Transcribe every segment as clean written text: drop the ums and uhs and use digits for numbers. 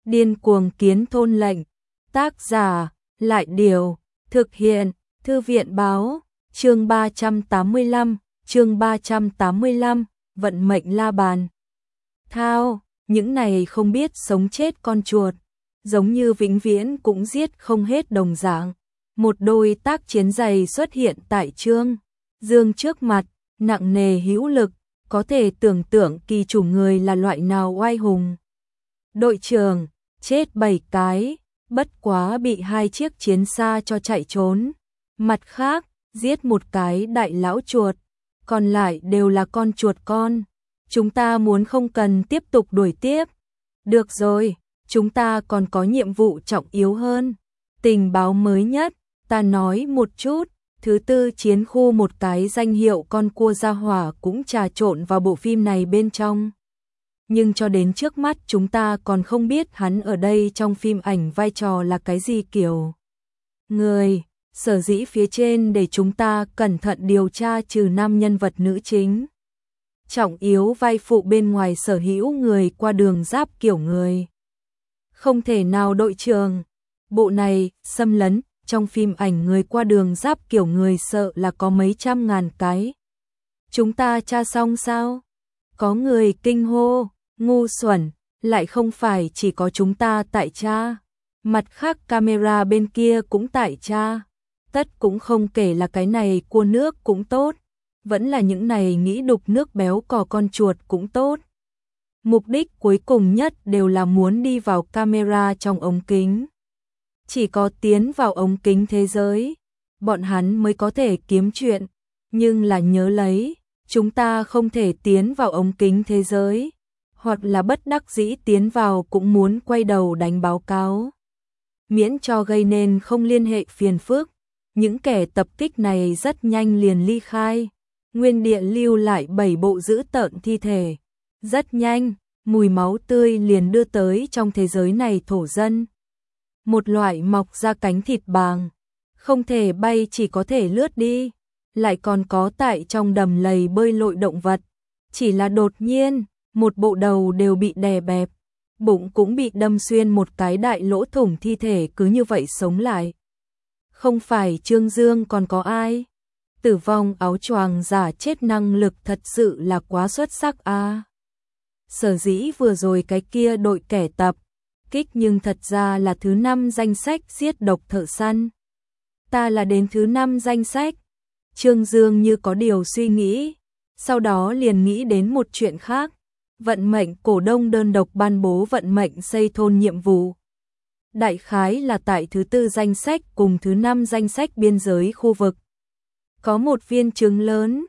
Điên cuồng kiến thôn lệnh. Tác giả, Lại Điều. Thực hiện, Thư viện báo. Chương 385, vận mệnh la bàn. Thao, những này không biết sống chết con chuột, giống như vĩnh viễn cũng giết không hết đồng dạng. Một đôi tác chiến giày xuất hiện tại Trương Dương trước mặt, nặng nề hữu lực, có thể tưởng tượng kỳ chủ người là loại nào oai hùng. Đội trưởng, chết 7 cái, bất quá bị 2 chiếc chiến xa cho chạy trốn. Mặt khác, giết một cái đại lão chuột, còn lại đều là con chuột con. Chúng ta muốn không cần tiếp tục đuổi tiếp. Được rồi, chúng ta còn có nhiệm vụ trọng yếu hơn. Tình báo mới nhất, ta nói một chút, thứ tư chiến khu một cái danh hiệu con cua gia hỏa cũng trà trộn vào bộ phim này bên trong. Nhưng cho đến trước mắt chúng ta còn không biết hắn ở đây trong phim ảnh vai trò là cái gì kiểu người. Sở dĩ phía trên để chúng ta cẩn thận điều tra trừ 5 nhân vật nữ chính trọng yếu vai phụ bên ngoài sở hữu người qua đường giáp kiểu người. Không thể nào đội trưởng, bộ này xâm lấn, trong phim ảnh người qua đường giáp kiểu người sợ là có mấy trăm ngàn cái. Chúng ta tra xong sao? Có người kinh hô, ngu xuẩn, lại không phải chỉ có chúng ta tại tra. Mặt khác camera bên kia cũng tại tra. Tất cũng không kể là cái này cua nước cũng tốt, vẫn là những này nghĩ đục nước béo cò con chuột cũng tốt. Mục đích cuối cùng nhất đều là muốn đi vào camera trong ống kính. Chỉ có tiến vào ống kính thế giới, bọn hắn mới có thể kiếm chuyện. Nhưng là nhớ lấy, chúng ta không thể tiến vào ống kính thế giới, hoặc là bất đắc dĩ tiến vào cũng muốn quay đầu đánh báo cáo. Miễn cho gây nên không liên hệ phiền phức. Những kẻ tập kích này rất nhanh liền ly khai, nguyên địa lưu lại 7 bộ dữ tợn thi thể. Rất nhanh, mùi máu tươi liền đưa tới trong thế giới này thổ dân. Một loại mọc ra cánh thịt bàng, không thể bay chỉ có thể lướt đi, lại còn có tại trong đầm lầy bơi lội động vật. Chỉ là đột nhiên, một bộ đầu đều bị đè bẹp, bụng cũng bị đâm xuyên một cái đại lỗ thủng thi thể cứ như vậy sống lại. Không phải Trương Dương còn có ai? Tử vong áo choàng giả chết năng lực thật sự là quá xuất sắc a. Sở dĩ vừa rồi cái kia đội kẻ tập kích nhưng thật ra là thứ 5 danh sách giết độc thợ săn. Ta là đến thứ 5 danh sách. Trương Dương như có điều suy nghĩ, sau đó liền nghĩ đến một chuyện khác. Vận mệnh cổ đông đơn độc ban bố vận mệnh xây thôn nhiệm vụ. Đại khái là tại thứ 4 danh sách cùng thứ 5 danh sách biên giới khu vực. Có một viên trứng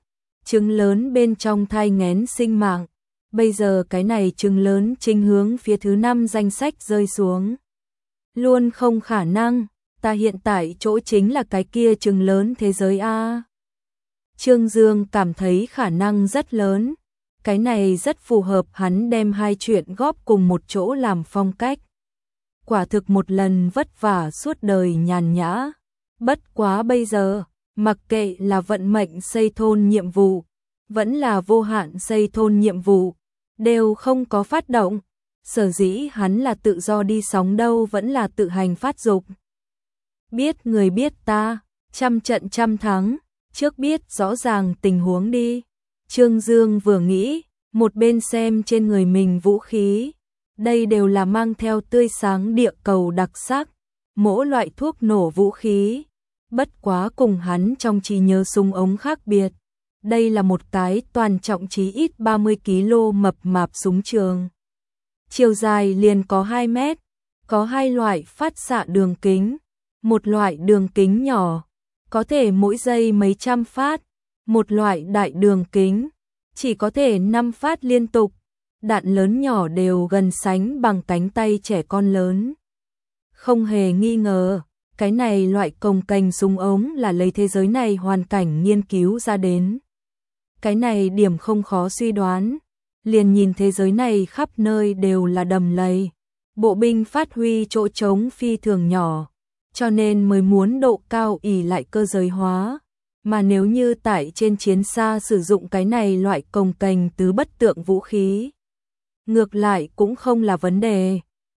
lớn bên trong thai nghén sinh mạng. Bây giờ cái này trứng lớn chính hướng phía thứ 5 danh sách rơi xuống. Luôn không khả năng, ta hiện tại chỗ chính là cái kia trứng lớn thế giới a. Trương Dương cảm thấy khả năng rất lớn. Cái này rất phù hợp hắn đem hai chuyện góp cùng một chỗ làm phong cách. Quả thực một lần vất vả suốt đời nhàn nhã. Bất quá bây giờ, mặc kệ là vận mệnh xây thôn nhiệm vụ, vẫn là vô hạn xây thôn nhiệm vụ, đều không có phát động. Sở dĩ hắn là tự do đi sóng đâu vẫn là tự hành phát dục. Biết người biết ta, trăm trận trăm thắng, trước biết rõ ràng tình huống đi. Trương Dương vừa nghĩ, một bên xem trên người mình vũ khí. Đây đều là mang theo tươi sáng địa cầu đặc sắc, mỗi loại thuốc nổ vũ khí. Bất quá cùng hắn trong trí nhớ súng ống khác biệt. Đây là một cái toàn trọng chí ít 30 kg mập mạp súng trường. Chiều dài liền có 2 mét, có hai loại phát xạ đường kính. Một loại đường kính nhỏ, có thể mỗi giây mấy trăm phát. Một loại đại đường kính, chỉ có thể 5 phát liên tục. Đạn lớn nhỏ đều gần sánh bằng cánh tay trẻ con lớn. Không hề nghi ngờ, cái này loại cồng kềnh súng ống là lấy thế giới này hoàn cảnh nghiên cứu ra đến. Cái này điểm không khó suy đoán, liền nhìn thế giới này khắp nơi đều là đầm lầy. Bộ binh phát huy chỗ trống phi thường nhỏ, cho nên mới muốn độ cao ỷ lại cơ giới hóa. Mà nếu như tại trên chiến xa sử dụng cái này loại cồng kềnh tứ bất tượng vũ khí, ngược lại cũng không là vấn đề.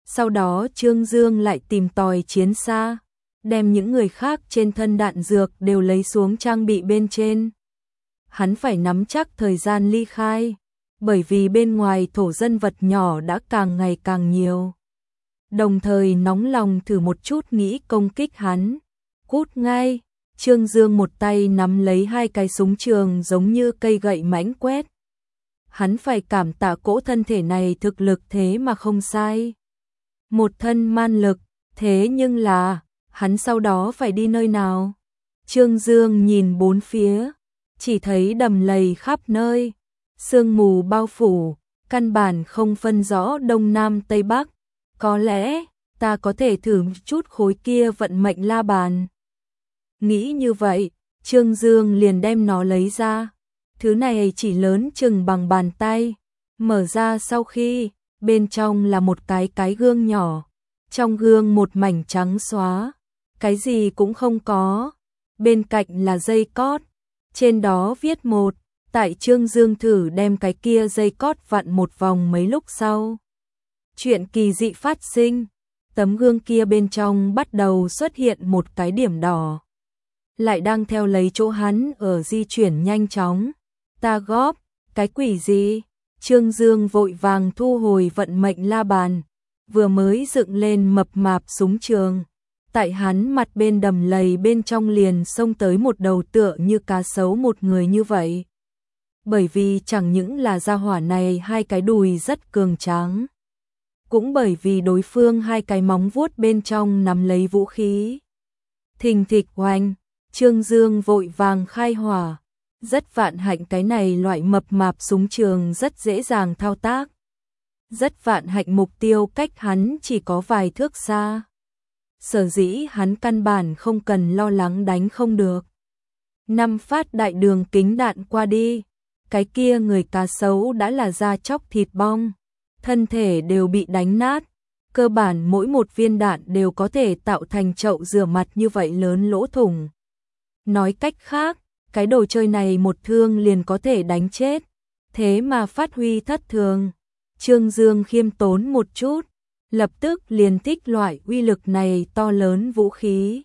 Sau đó Trương Dương lại tìm tòi chiến xa, đem những người khác trên thân đạn dược đều lấy xuống trang bị bên trên. Hắn phải nắm chắc thời gian ly khai, bởi vì bên ngoài thổ dân vật nhỏ đã càng ngày càng nhiều. Đồng thời nóng lòng thử một chút nghĩ công kích hắn. Cút ngay, Trương Dương một tay nắm lấy hai cái súng trường giống như cây gậy mãnh quét. Hắn phải cảm tạ cỗ thân thể này thực lực thế mà không sai. Một thân man lực, thế nhưng là, hắn sau đó phải đi nơi nào? Trương Dương nhìn bốn phía, chỉ thấy đầm lầy khắp nơi, sương mù bao phủ, căn bản không phân rõ đông nam tây bắc. Có lẽ, ta có thể thử chút khối kia vận mệnh la bàn. Nghĩ như vậy, Trương Dương liền đem nó lấy ra. Thứ này chỉ lớn chừng bằng bàn tay. Mở ra sau khi, bên trong là một cái gương nhỏ. Trong gương một mảnh trắng xóa. Cái gì cũng không có. Bên cạnh là dây cót. Trên đó viết một. Tại Trương Dương thử đem cái kia dây cót vặn một vòng mấy lúc sau. Chuyện kỳ dị phát sinh. Tấm gương kia bên trong bắt đầu xuất hiện một cái điểm đỏ. Lại đang theo lấy chỗ hắn ở di chuyển nhanh chóng. Ta góp, cái quỷ gì? Trương Dương vội vàng thu hồi vận mệnh la bàn, vừa mới dựng lên mập mạp súng trường. Tại hắn mặt bên đầm lầy bên trong liền xông tới một đầu tựa như cá sấu một người như vậy. Bởi vì chẳng những là gia hỏa này hai cái đùi rất cường tráng, cũng bởi vì đối phương hai cái móng vuốt bên trong nắm lấy vũ khí. Thình thịch oanh, Trương Dương vội vàng khai hỏa. Rất vạn hạnh cái này loại mập mạp súng trường rất dễ dàng thao tác. Rất vạn hạnh mục tiêu cách hắn chỉ có vài thước xa. Sở dĩ hắn căn bản không cần lo lắng đánh không được. 5 phát đại đường kính đạn qua đi. Cái kia người cá sấu đã là da chóc thịt bong. Thân thể đều bị đánh nát. Cơ bản mỗi một viên đạn đều có thể tạo thành chậu rửa mặt như vậy lớn lỗ thủng. Nói cách khác, cái đồ chơi này một thương liền có thể đánh chết. Thế mà phát huy thất thường. Trương Dương khiêm tốn một chút, lập tức liền thích loại uy lực này to lớn vũ khí.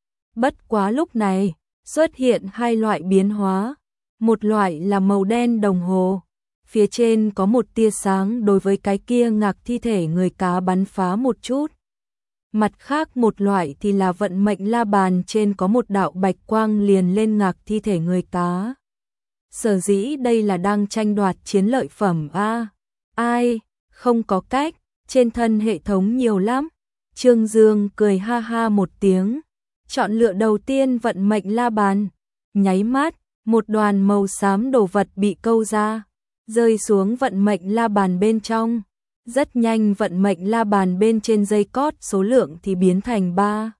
Bất quá lúc này, xuất hiện hai loại biến hóa. Một loại là màu đen đồng hồ. Phía trên có một tia sáng đối với cái kia ngạc thi thể người cá bắn phá một chút. Mặt khác một loại thì là vận mệnh la bàn trên có một đạo bạch quang liền lên ngạc thi thể người cá. Sở dĩ đây là đang tranh đoạt chiến lợi phẩm a. Ai, không có cách, trên thân hệ thống nhiều lắm. Trương Dương cười ha ha một tiếng, chọn lựa đầu tiên vận mệnh la bàn. Nháy mắt, một đoàn màu xám đồ vật bị câu ra, rơi xuống vận mệnh la bàn bên trong. Rất nhanh vận mệnh la bàn bên trên dây cót số lượng thì biến thành 3.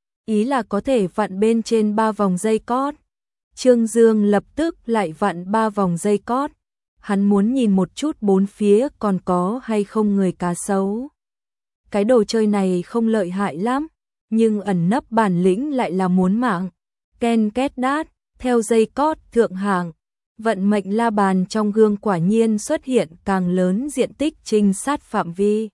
Ý là có thể vặn bên trên 3 vòng dây cót. Trương Dương lập tức lại vặn 3 vòng dây cót. Hắn muốn nhìn một chút bốn phía còn có hay không người cá sấu. Cái đồ chơi này không lợi hại lắm, nhưng ẩn nấp bản lĩnh lại là muốn mạng. Ken két đát, theo dây cót thượng hạng. Vận mệnh la bàn trong gương quả nhiên xuất hiện càng lớn diện tích trinh sát phạm vi.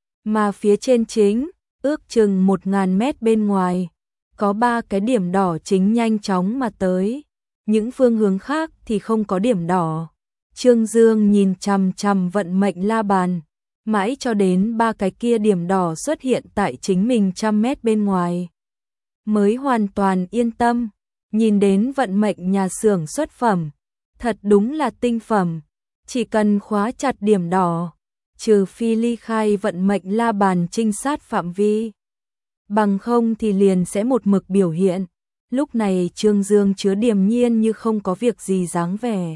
Mà phía trên chính, ước chừng 1000 mét bên ngoài, có 3 cái điểm đỏ chính nhanh chóng mà tới. Những phương hướng khác thì không có điểm đỏ. Trương Dương nhìn chằm chằm vận mệnh la bàn, mãi cho đến 3 cái kia điểm đỏ xuất hiện tại chính mình 100 mét bên ngoài. Mới hoàn toàn yên tâm, nhìn đến vận mệnh nhà xưởng xuất phẩm. Thật đúng là tinh phẩm, chỉ cần khóa chặt điểm đỏ, trừ phi ly khai vận mệnh la bàn trinh sát phạm vi. Bằng không thì liền sẽ một mực biểu hiện. Lúc này Trương Dương chứa điềm nhiên như không có việc gì dáng vẻ.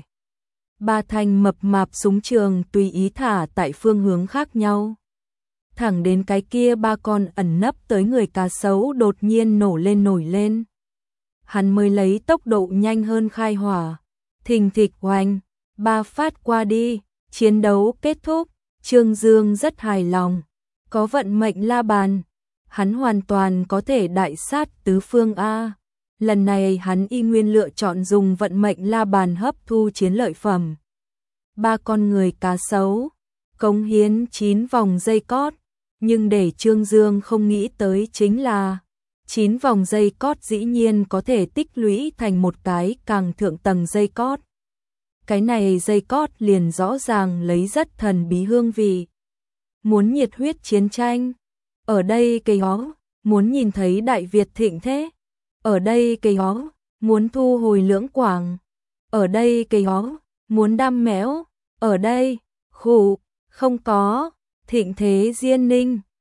3 thanh mập mạp súng trường tùy ý thả tại phương hướng khác nhau. Thẳng đến cái kia 3 con ẩn nấp tới người cá sấu đột nhiên nổi lên. Hắn mới lấy tốc độ nhanh hơn khai hỏa. Thình thịch oanh, 3 phát qua đi, chiến đấu kết thúc. Trương Dương rất hài lòng. Có vận mệnh la bàn, hắn hoàn toàn có thể đại sát tứ phương A. Lần này hắn y nguyên lựa chọn dùng vận mệnh la bàn hấp thu chiến lợi phẩm. 3 con người cá sấu, cống hiến 9 vòng dây cót, Nhưng để Trương Dương không nghĩ tới chính là 9 vòng dây cót dĩ nhiên có thể tích lũy thành một cái càng thượng tầng dây cót. Cái này dây cót liền rõ ràng lấy rất thần bí hương vị. Muốn nhiệt huyết chiến tranh, ở đây cây hó, muốn nhìn thấy Đại Việt thịnh thế, ở đây cây hó, muốn thu hồi Lưỡng Quảng, ở đây cây hó, muốn đam mẽo, ở đây, khủ, không có, thịnh thế Diên Ninh.